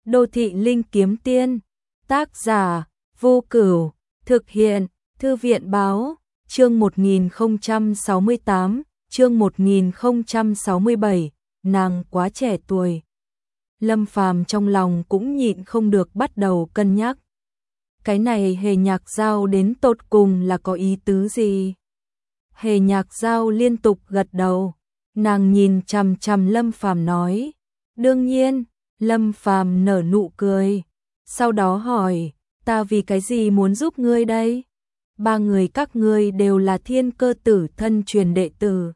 Đô thị linh kiếm tiên, tác giả, Vô Cửu, thực hiện, Thư viện báo, chương 1068, chương 1067, nàng quá trẻ tuổi. Lâm Phàm trong lòng cũng nhịn không được bắt đầu cân nhắc. Cái này Hề Nhạc Giao đến tột cùng là có ý tứ gì? Hề Nhạc Giao liên tục gật đầu, nàng nhìn chằm chằm Lâm Phàm nói, đương nhiên. Lâm Phàm nở nụ cười, sau đó hỏi, ta vì cái gì muốn giúp ngươi đây? Ba người các ngươi đều là Thiên Cơ Tử thân truyền đệ tử.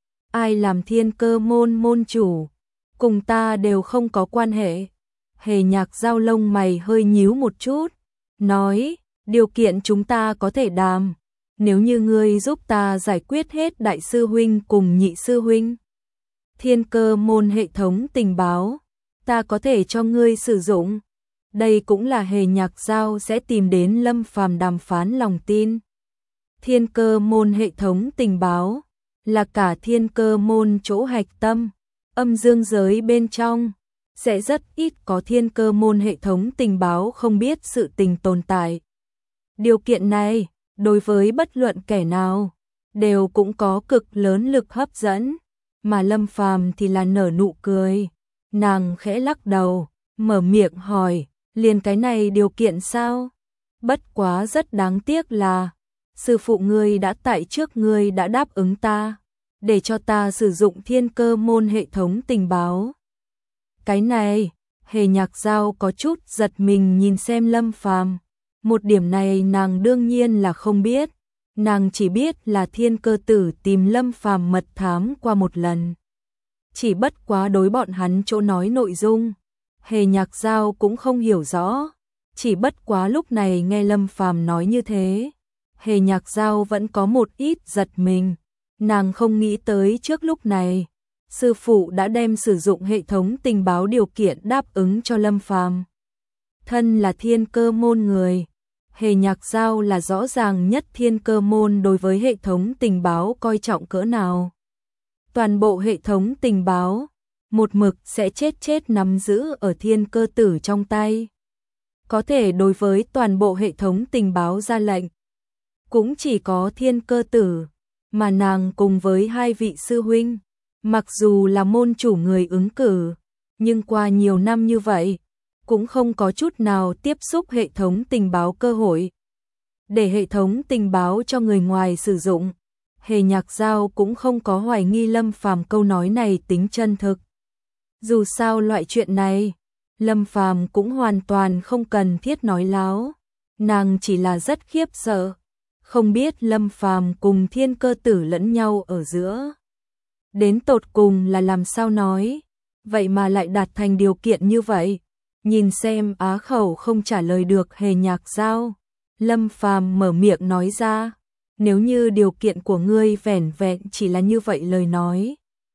Ai làm Thiên Cơ môn môn chủ, cùng ta đều không có quan hệ. Hề Nhạc Giao lông mày hơi nhíu một chút, nói, điều kiện chúng ta có thể đàm, nếu như ngươi giúp ta giải quyết hết đại sư huynh cùng nhị sư huynh. Thiên Cơ môn hệ thống tình báo, ta có thể cho ngươi sử dụng. Đây cũng là Hề Nhạc Giao sẽ tìm đến Lâm Phàm đàm phán lòng tin. Thiên Cơ môn hệ thống tình báo là cả Thiên Cơ môn chỗ hạch tâm, âm dương giới bên trong sẽ rất ít có Thiên Cơ môn hệ thống tình báo không biết sự tình tồn tại. Điều kiện này đối với bất luận kẻ nào đều cũng có cực lớn lực hấp dẫn, mà Lâm Phàm thì là nở nụ cười. Nàng khẽ lắc đầu, mở miệng hỏi, liền cái này điều kiện sao? Bất quá rất đáng tiếc là, sư phụ ngươi đã tại trước ngươi đã đáp ứng ta, để cho ta sử dụng Thiên Cơ môn hệ thống tình báo. Cái này, Hề Nhạc Giao có chút giật mình nhìn xem Lâm Phàm. Một điểm này nàng đương nhiên là không biết, nàng chỉ biết là Thiên Cơ Tử tìm Lâm Phàm mật thám qua một lần. Chỉ bất quá đối bọn hắn chỗ nói nội dung, Hề Nhạc Giao cũng không hiểu rõ, chỉ bất quá lúc này nghe Lâm Phàm nói như thế, Hề Nhạc Giao vẫn có một ít giật mình, nàng không nghĩ tới trước lúc này, sư phụ đã đem sử dụng hệ thống tình báo điều kiện đáp ứng cho Lâm Phàm. Thân là Thiên Cơ môn người, Hề Nhạc Giao là rõ ràng nhất Thiên Cơ môn đối với hệ thống tình báo coi trọng cỡ nào. Toàn bộ hệ thống tình báo, một mực sẽ chết nắm giữ ở Thiên Cơ Tử trong tay. Có thể đối với toàn bộ hệ thống tình báo ra lệnh, cũng chỉ có Thiên Cơ Tử, mà nàng cùng với hai vị sư huynh, mặc dù là môn chủ người ứng cử, nhưng qua nhiều năm như vậy, cũng không có chút nào tiếp xúc hệ thống tình báo cơ hội. Để hệ thống tình báo cho người ngoài sử dụng, Hề Nhạc Giao cũng không có hoài nghi Lâm Phàm câu nói này tính chân thực. Dù sao loại chuyện này, Lâm Phàm cũng hoàn toàn không cần thiết nói láo, nàng chỉ là rất khiếp sợ, không biết Lâm Phàm cùng Thiên Cơ Tử lẫn nhau ở giữa. Đến tột cùng là làm sao nói, vậy mà lại đạt thành điều kiện như vậy. Nhìn xem á khẩu không trả lời được Hề Nhạc Giao, Lâm Phàm mở miệng nói ra, nếu như điều kiện của ngươi vẻn vẹn chỉ là như vậy lời nói,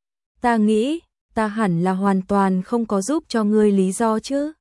ta nghĩ, ta hẳn là hoàn toàn không có giúp cho ngươi lý do chứ.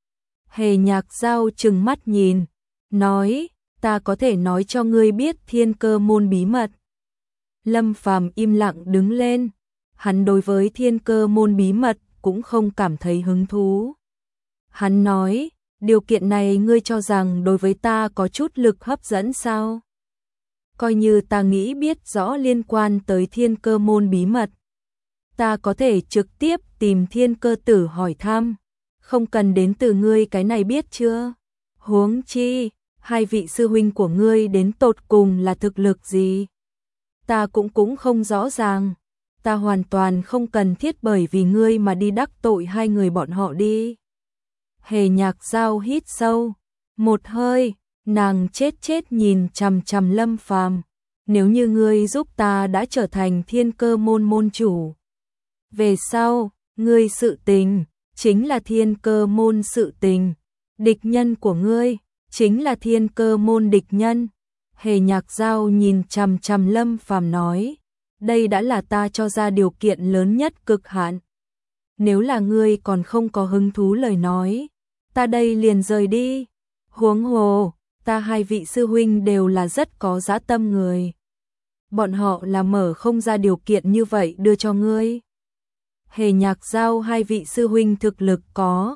Hề Nhạc Giao trừng mắt nhìn, nói, ta có thể nói cho ngươi biết Thiên Cơ môn bí mật. Lâm Phàm im lặng đứng lên, hắn đối với Thiên Cơ môn bí mật cũng không cảm thấy hứng thú. Hắn nói, điều kiện này ngươi cho rằng đối với ta có chút lực hấp dẫn sao? Coi như ta nghĩ biết rõ liên quan tới Thiên Cơ môn bí mật, ta có thể trực tiếp tìm Thiên Cơ Tử hỏi thăm, không cần đến từ ngươi cái này biết chưa? Huống chi, hai vị sư huynh của ngươi đến tột cùng là thực lực gì? Ta cũng không rõ ràng, ta hoàn toàn không cần thiết bởi vì ngươi mà đi đắc tội hai người bọn họ đi. Hề Nhạc Giao hít sâu một hơi, nàng chết nhìn chằm chằm Lâm Phàm, nếu như ngươi giúp ta đã trở thành Thiên Cơ môn môn chủ, về sau, ngươi sự tình chính là Thiên Cơ môn sự tình, địch nhân của ngươi chính là Thiên Cơ môn địch nhân. Hề Nhạc Giao nhìn chằm chằm Lâm Phàm nói, đây đã là ta cho ra điều kiện lớn nhất cực hạn. Nếu là ngươi còn không có hứng thú lời nói, ta đây liền rời đi. Huống hồ, ta hai vị sư huynh đều là rất có dã tâm người. Bọn họ là mở không ra điều kiện như vậy đưa cho ngươi. Hề Nhạc Giao hai vị sư huynh thực lực có,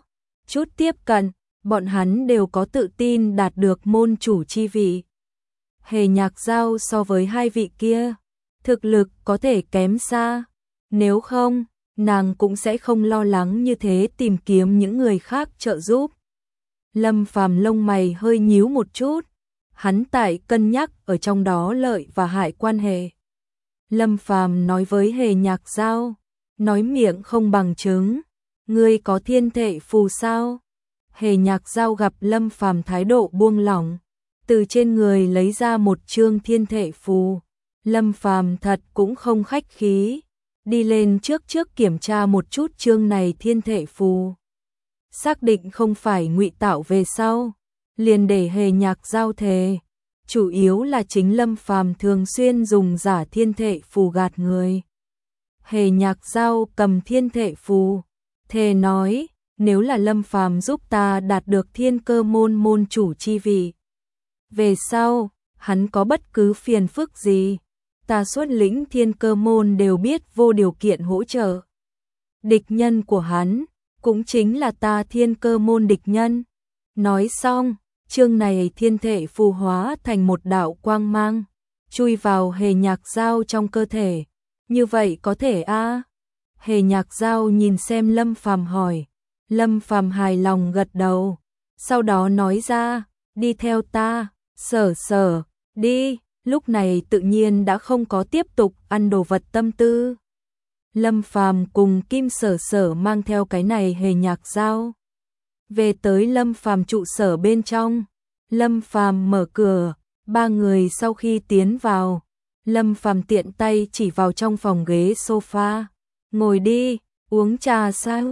chút tiếp cận, bọn hắn đều có tự tin đạt được môn chủ chi vị. Hề Nhạc Giao so với hai vị kia, thực lực có thể kém xa, nếu không, nàng cũng sẽ không lo lắng như thế tìm kiếm những người khác trợ giúp. Lâm Phàm lông mày hơi nhíu một chút, hắn tại cân nhắc ở trong đó lợi và hại quan hệ. Lâm Phàm nói với Hề Nhạc Giao, nói miệng không bằng chứng, ngươi có thiên thệ phù sao? Hề Nhạc Giao gặp Lâm Phàm thái độ buông lỏng, từ trên người lấy ra một chương thiên thệ phù. Lâm Phàm thật cũng không khách khí, đi lên trước kiểm tra một chút chương này thiên thệ phù. Xác định không phải ngụy tạo về sau, liền để Hề Nhạc Giao thề. Chủ yếu là chính Lâm Phàm thường xuyên dùng giả thiên thệ phù gạt người. Hề Nhạc Giao cầm thiên thệ phù, thề nói, nếu là Lâm Phàm giúp ta đạt được thiên cơ môn môn chủ chi vị, về sau, hắn có bất cứ phiền phức gì, ta xuất lĩnh thiên cơ môn đều biết vô điều kiện hỗ trợ. Địch nhân của hắn, cũng chính là ta thiên cơ môn địch nhân. Nói xong, chương này thiên thể phù hóa thành một đạo quang mang, chui vào Hề Nhạc Giao trong cơ thể. Như vậy có thể a? Hề Nhạc Giao nhìn xem Lâm Phàm hỏi. Lâm Phàm hài lòng gật đầu, sau đó nói ra, đi theo ta, Sở, đi. Lúc này tự nhiên đã không có tiếp tục ăn đồ vật tâm tư. Lâm Phàm cùng Kim Sở mang theo cái này Hề Nhạc Giao về tới Lâm Phàm trụ sở bên trong. Lâm Phàm mở cửa, ba người sau khi tiến vào, Lâm Phàm tiện tay chỉ vào trong phòng ghế sofa, ngồi đi, uống trà sao?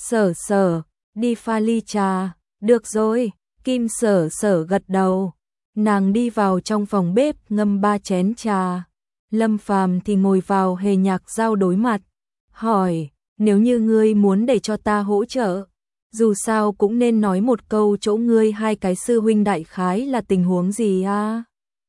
Sở, đi pha ly trà. Được rồi. Kim Sở gật đầu. Nàng đi vào trong phòng bếp ngâm 3 chén trà. Lâm Phàm thì ngồi vào Hề Nhạc Giao đối mặt, hỏi, nếu như ngươi muốn để cho ta hỗ trợ, dù sao cũng nên nói một câu chỗ ngươi hai cái sư huynh đại khái là tình huống gì a?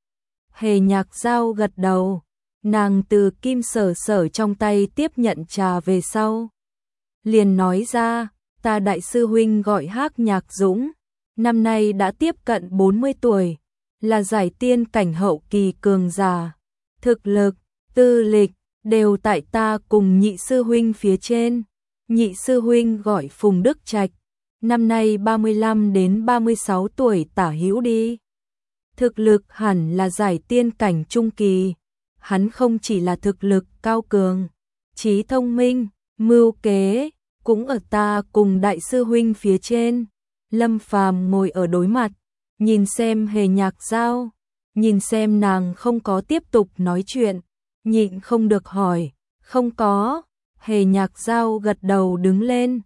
Hề Nhạc Giao gật đầu, nàng từ Kim Sở trong tay tiếp nhận trà về sau, liền nói ra, ta đại sư huynh gọi Hắc Nhạc Dũng, năm nay đã tiếp cận 40 tuổi, là giải tiên cảnh hậu kỳ cường giả, thực lực, tư lịch đều tại ta cùng nhị sư huynh phía trên. Nhị sư huynh gọi Phùng Đức Trạch, năm nay 35 đến 36 tuổi tả hữu đi. Thực lực hẳn là giải tiên cảnh trung kỳ, hắn không chỉ là thực lực cao cường, trí thông minh, mưu kế cũng ở ta cùng đại sư huynh phía trên. Lâm Phàm ngồi ở đối mặt, nhìn xem Hề Nhạc Giao, nhìn xem nàng không có tiếp tục nói chuyện, nhịn không được hỏi, không có. Hề Nhạc Giao gật đầu đứng lên,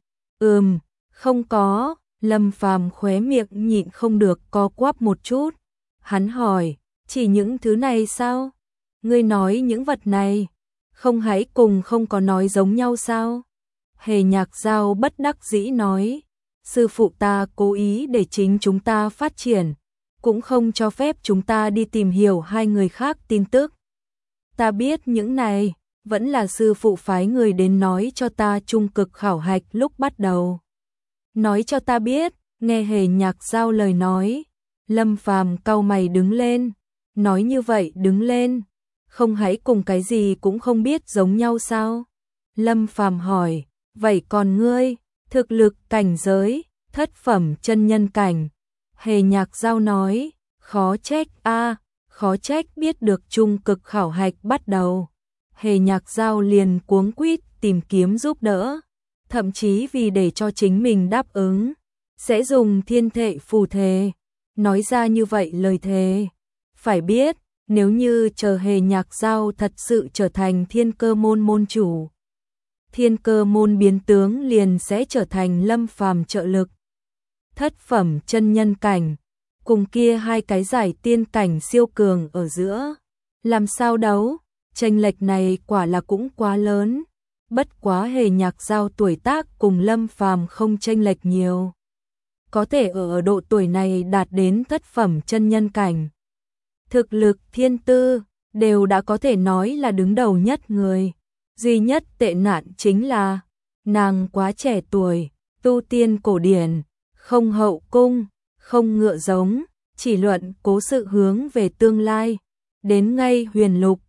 không có. Lâm Phàm khóe miệng nhịn không được co quắp một chút, hắn hỏi, chỉ những thứ này sao? Ngươi nói những vật này, không hãy cùng không có nói giống nhau sao? Hề Nhạc Giao bất đắc dĩ nói, sư phụ ta cố ý để chính chúng ta phát triển, cũng không cho phép chúng ta đi tìm hiểu hai người khác tin tức. Ta biết những này, vẫn là sư phụ phái người đến nói cho ta trung cực khảo hạch lúc bắt đầu. Nói cho ta biết. Nghe Hề Nhạc Giao lời nói, Lâm Phàm cau mày đứng lên, nói như vậy đứng lên, không hãy cùng cái gì cũng không biết giống nhau sao? Lâm Phàm hỏi, vậy còn ngươi, thực lực cảnh giới, thất phẩm chân nhân cảnh. Hề Nhạc Giao nói, khó trách khó trách biết được trung cực khảo hạch bắt đầu. Hề Nhạc Giao liền cuống quýt tìm kiếm giúp đỡ, thậm chí vì để cho chính mình đáp ứng, sẽ dùng thiên thệ phù thề, nói ra như vậy lời thề. Phải biết, nếu như chờ Hề Nhạc Giao thật sự trở thành thiên cơ môn môn chủ, thiên cơ môn biến tướng liền sẽ trở thành Lâm Phàm trợ lực. Thất phẩm chân nhân cảnh, cùng kia hai cái giải tiên cảnh siêu cường ở giữa, làm sao đấu? Chênh lệch này quả là cũng quá lớn. Bất quá Hề Nhạc Giao tuổi tác cùng Lâm Phàm không chênh lệch nhiều, có thể ở độ tuổi này đạt đến thất phẩm chân nhân cảnh. Thực lực, thiên tư đều đã có thể nói là đứng đầu nhất người. Duy nhất tệ nạn chính là nàng quá trẻ tuổi, tu tiên cổ điển, không hậu cung, không ngựa giống, chỉ luận cố sự hướng về tương lai. Đến ngay huyền lục,